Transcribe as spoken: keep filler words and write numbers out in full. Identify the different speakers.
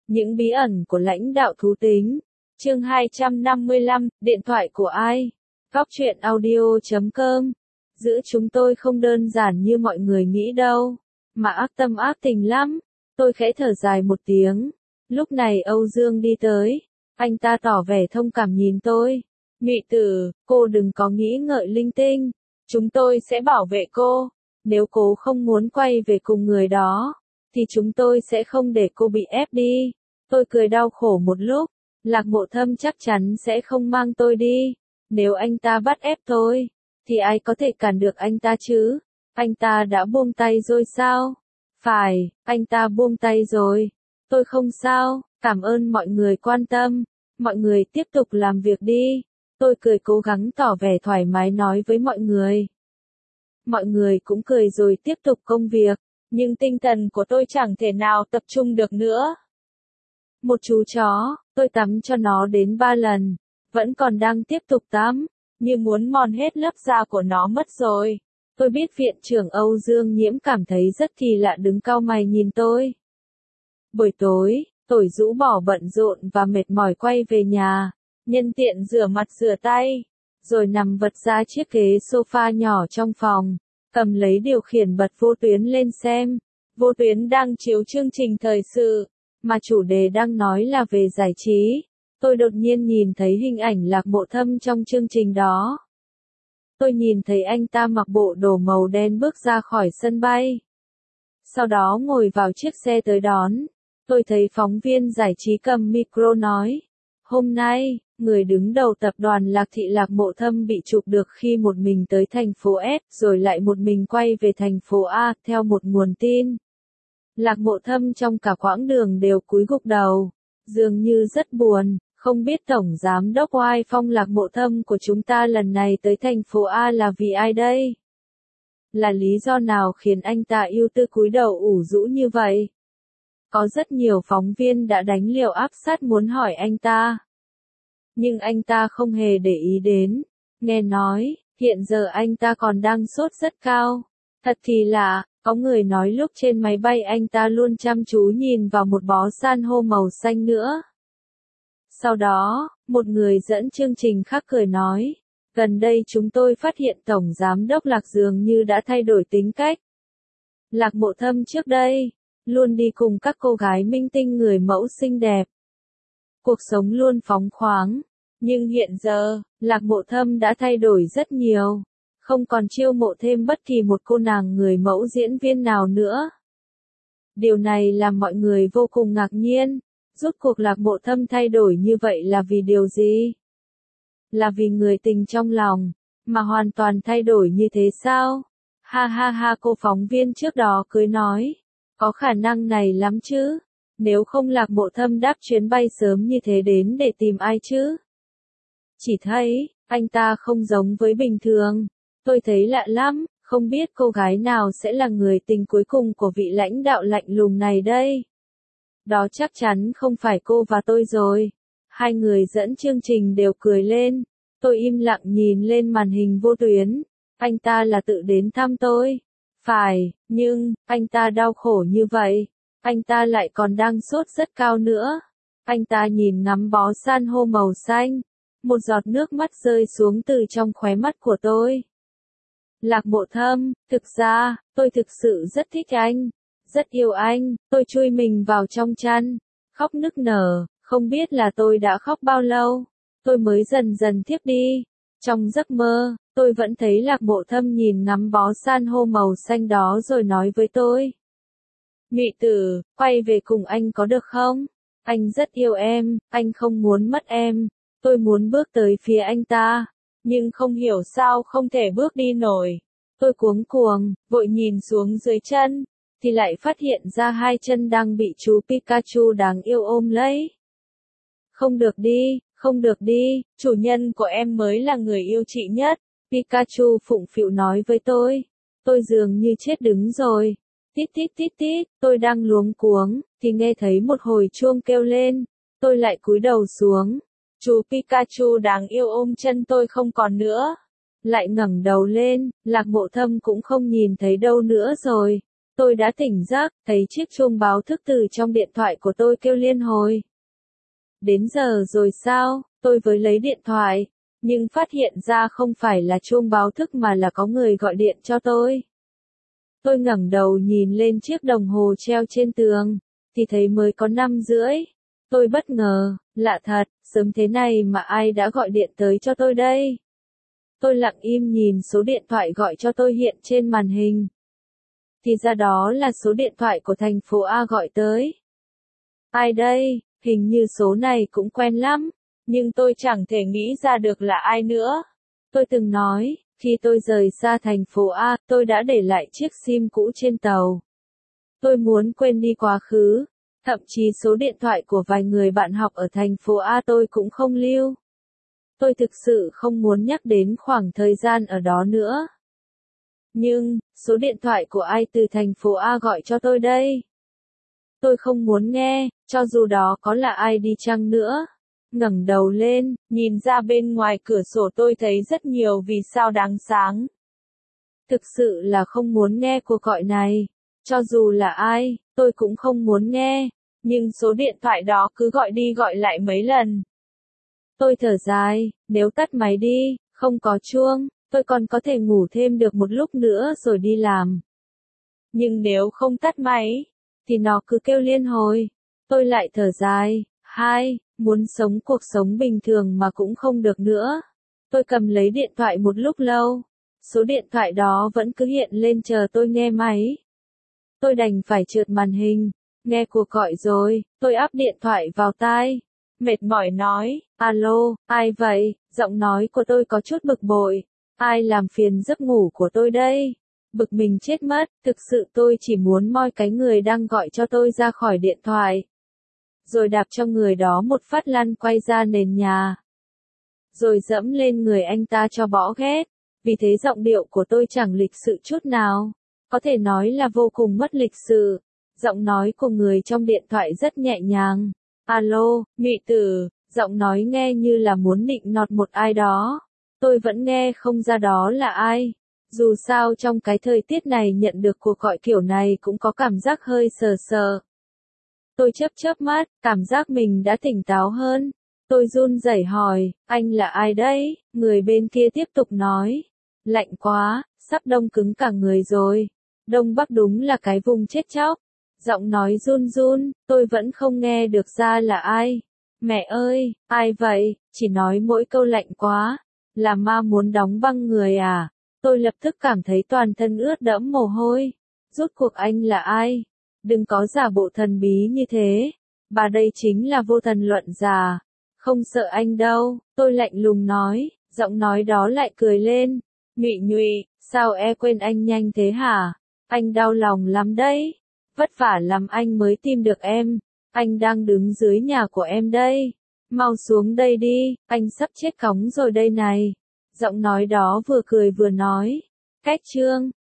Speaker 1: Những bí ẩn của lãnh đạo thú tính. Chương hai trăm năm mươi lăm, điện thoại của ai? Góc truyện audio chấm com. Giữa chúng tôi không đơn giản như mọi người nghĩ đâu, mà ác tâm ác tình lắm. Tôi khẽ thở dài một tiếng. Lúc này Âu Dương đi tới. Anh ta tỏ vẻ thông cảm nhìn tôi. Nhụy Tử, cô đừng có nghĩ ngợi linh tinh. Chúng tôi sẽ bảo vệ cô. Nếu cô không muốn quay về cùng người đó, thì chúng tôi sẽ không để cô bị ép đi. Tôi cười đau khổ một lúc. Lạc Mộ Thâm chắc chắn sẽ không mang tôi đi. Nếu anh ta bắt ép tôi, thì ai có thể cản được anh ta chứ? Anh ta đã buông tay rồi sao? Phải, anh ta buông tay rồi. Tôi không sao, cảm ơn mọi người quan tâm. Mọi người tiếp tục làm việc đi. Tôi cười cố gắng tỏ vẻ thoải mái nói với mọi người. Mọi người cũng cười rồi tiếp tục công việc. Nhưng tinh thần của tôi chẳng thể nào tập trung được nữa. Một chú chó, tôi tắm cho nó đến ba lần. Vẫn còn đang tiếp tục tắm. Như muốn mòn hết lớp da của nó mất rồi. Tôi biết viện trưởng Âu Dương Nhiễm cảm thấy rất kỳ lạ đứng cau mày nhìn tôi. Buổi tối, tôi rũ bỏ bận rộn và mệt mỏi quay về nhà. Nhân tiện rửa mặt rửa tay. Rồi nằm vật ra chiếc ghế sofa nhỏ trong phòng. Cầm lấy điều khiển bật Vô Tuyến lên xem. Vô Tuyến đang chiếu chương trình thời sự, mà chủ đề đang nói là về giải trí. Tôi đột nhiên nhìn thấy hình ảnh Lạc Mộ Thâm trong chương trình đó. Tôi nhìn thấy anh ta mặc bộ đồ màu đen bước ra khỏi sân bay. Sau đó ngồi vào chiếc xe tới đón. Tôi thấy phóng viên giải trí cầm micro nói. Hôm nay, người đứng đầu tập đoàn Lạc Thị Lạc Mộ Thâm bị chụp được khi một mình tới thành phố S rồi lại một mình quay về thành phố A, theo một nguồn tin. Lạc Mộ Thâm trong cả quãng đường đều cúi gục đầu, dường như rất buồn, không biết Tổng Giám đốc Oai Phong Lạc Mộ Thâm của chúng ta lần này tới thành phố A là vì ai đây? Là lý do nào khiến anh ta ưu tư cúi đầu ủ rũ như vậy? Có rất nhiều phóng viên đã đánh liều áp sát muốn hỏi anh ta. Nhưng anh ta không hề để ý đến. Nghe nói, hiện giờ anh ta còn đang sốt rất cao. Thật thì lạ, có người nói lúc trên máy bay anh ta luôn chăm chú nhìn vào một bó san hô màu xanh nữa. Sau đó, một người dẫn chương trình khác cười nói, gần đây chúng tôi phát hiện Tổng Giám đốc Lạc dường như đã thay đổi tính cách. Lạc Mộ Thâm trước đây, luôn đi cùng các cô gái minh tinh người mẫu xinh đẹp. Cuộc sống luôn phóng khoáng. Nhưng hiện giờ, Lạc Mộ Thâm đã thay đổi rất nhiều. Không còn chiêu mộ thêm bất kỳ một cô nàng người mẫu diễn viên nào nữa. Điều này làm mọi người vô cùng ngạc nhiên. Rốt cuộc Lạc Mộ Thâm thay đổi như vậy là vì điều gì? Là vì người tình trong lòng, mà hoàn toàn thay đổi như thế sao? Ha ha ha, cô phóng viên trước đó cười nói. Có khả năng này lắm chứ. Nếu không Lạc Mộ Thâm đáp chuyến bay sớm như thế đến để tìm ai chứ? Chỉ thấy, anh ta không giống với bình thường. Tôi thấy lạ lắm, không biết cô gái nào sẽ là người tình cuối cùng của vị lãnh đạo lạnh lùng này đây. Đó chắc chắn không phải cô và tôi rồi. Hai người dẫn chương trình đều cười lên. Tôi im lặng nhìn lên màn hình Vô Tuyến. Anh ta là tự đến thăm tôi. Phải, nhưng, anh ta đau khổ như vậy. Anh ta lại còn đang sốt rất cao nữa. Anh ta nhìn ngắm bó san hô màu xanh. Một giọt nước mắt rơi xuống từ trong khóe mắt của tôi. Lạc Mộ Thâm, thực ra, tôi thực sự rất thích anh. Rất yêu anh, tôi chui mình vào trong chăn. Khóc nức nở, không biết là tôi đã khóc bao lâu. Tôi mới dần dần thiếp đi. Trong giấc mơ, tôi vẫn thấy Lạc Mộ Thâm nhìn ngắm bó san hô màu xanh đó rồi nói với tôi. Nhụy Tử, quay về cùng anh có được không? Anh rất yêu em, anh không muốn mất em. Tôi muốn bước tới phía anh ta, nhưng không hiểu sao không thể bước đi nổi. Tôi cuống cuồng, vội nhìn xuống dưới chân, thì lại phát hiện ra hai chân đang bị chú Pikachu đáng yêu ôm lấy. Không được đi, không được đi, chủ nhân của em mới là người yêu chị nhất. Pikachu phụng phịu nói với tôi. Tôi dường như chết đứng rồi. Tít tít tít tít, tôi đang luống cuống, thì nghe thấy một hồi chuông kêu lên. Tôi lại cúi đầu xuống. Chú Pikachu đáng yêu ôm chân tôi không còn nữa. Lại ngẩng đầu lên, Lạc Mộ Thâm cũng không nhìn thấy đâu nữa rồi. Tôi đã tỉnh giấc, thấy chiếc chuông báo thức từ trong điện thoại của tôi kêu liên hồi. Đến giờ rồi sao? Tôi với lấy điện thoại, nhưng phát hiện ra không phải là chuông báo thức mà là có người gọi điện cho tôi. Tôi ngẩng đầu nhìn lên chiếc đồng hồ treo trên tường, thì thấy mới có năm rưỡi. Tôi bất ngờ, lạ thật, sớm thế này mà ai đã gọi điện tới cho tôi đây? Tôi lặng im nhìn số điện thoại gọi cho tôi hiện trên màn hình. Thì ra đó là số điện thoại của thành phố A gọi tới. Ai đây? Hình như số này cũng quen lắm, nhưng tôi chẳng thể nghĩ ra được là ai nữa. Tôi từng nói, khi tôi rời xa thành phố A, tôi đã để lại chiếc sim cũ trên tàu. Tôi muốn quên đi quá khứ, thậm chí số điện thoại của vài người bạn học ở thành phố A tôi cũng không lưu. Tôi thực sự không muốn nhắc đến khoảng thời gian ở đó nữa. Nhưng, số điện thoại của ai từ thành phố A gọi cho tôi đây? Tôi không muốn nghe, cho dù đó có là ai đi chăng nữa. Ngẩng đầu lên, nhìn ra bên ngoài cửa sổ tôi thấy rất nhiều vì sao đáng sáng. Thực sự là không muốn nghe cuộc gọi này. Cho dù là ai, tôi cũng không muốn nghe. Nhưng số điện thoại đó cứ gọi đi gọi lại mấy lần. Tôi thở dài, nếu tắt máy đi, không có chuông, tôi còn có thể ngủ thêm được một lúc nữa rồi đi làm. Nhưng nếu không tắt máy, thì nó cứ kêu liên hồi. Tôi lại thở dài, hai, muốn sống cuộc sống bình thường mà cũng không được nữa. Tôi cầm lấy điện thoại một lúc lâu. Số điện thoại đó vẫn cứ hiện lên chờ tôi nghe máy. Tôi đành phải trượt màn hình. Nghe cuộc gọi rồi, tôi áp điện thoại vào tai. Mệt mỏi nói, alo, ai vậy? Giọng nói của tôi có chút bực bội. Ai làm phiền giấc ngủ của tôi đây? Bực mình chết mất, thực sự tôi chỉ muốn moi cái người đang gọi cho tôi ra khỏi điện thoại. Rồi đạp cho người đó một phát lăn quay ra nền nhà. Rồi dẫm lên người anh ta cho bỏ ghét. Vì thế giọng điệu của tôi chẳng lịch sự chút nào. Có thể nói là vô cùng mất lịch sự. Giọng nói của người trong điện thoại rất nhẹ nhàng. Alo, Mị Tử, giọng nói nghe như là muốn nịnh nọt một ai đó. Tôi vẫn nghe không ra đó là ai. Dù sao trong cái thời tiết này nhận được cuộc gọi kiểu này cũng có cảm giác hơi sờ sờ. Tôi chớp chớp mắt, cảm giác mình đã tỉnh táo hơn. Tôi run rẩy hỏi, anh là ai đấy? Người bên kia tiếp tục nói. Lạnh quá, sắp đông cứng cả người rồi. Đông Bắc đúng là cái vùng chết chóc. Giọng nói run run, tôi vẫn không nghe được ra là ai. Mẹ ơi, ai vậy? Chỉ nói mỗi câu lạnh quá. Là ma muốn đóng băng người à? Tôi lập tức cảm thấy toàn thân ướt đẫm mồ hôi. Rốt cuộc anh là ai? Đừng có giả bộ thần bí như thế. Bà đây chính là vô thần luận già. Không sợ anh đâu, tôi lạnh lùng nói, giọng nói đó lại cười lên. Nhụy nhụy, sao e quên anh nhanh thế hả? Anh đau lòng lắm đấy. Vất vả lắm anh mới tìm được em. Anh đang đứng dưới nhà của em đây. Mau xuống đây đi, anh sắp chết cóng rồi đây này. Giọng nói đó vừa cười vừa nói. Cách chương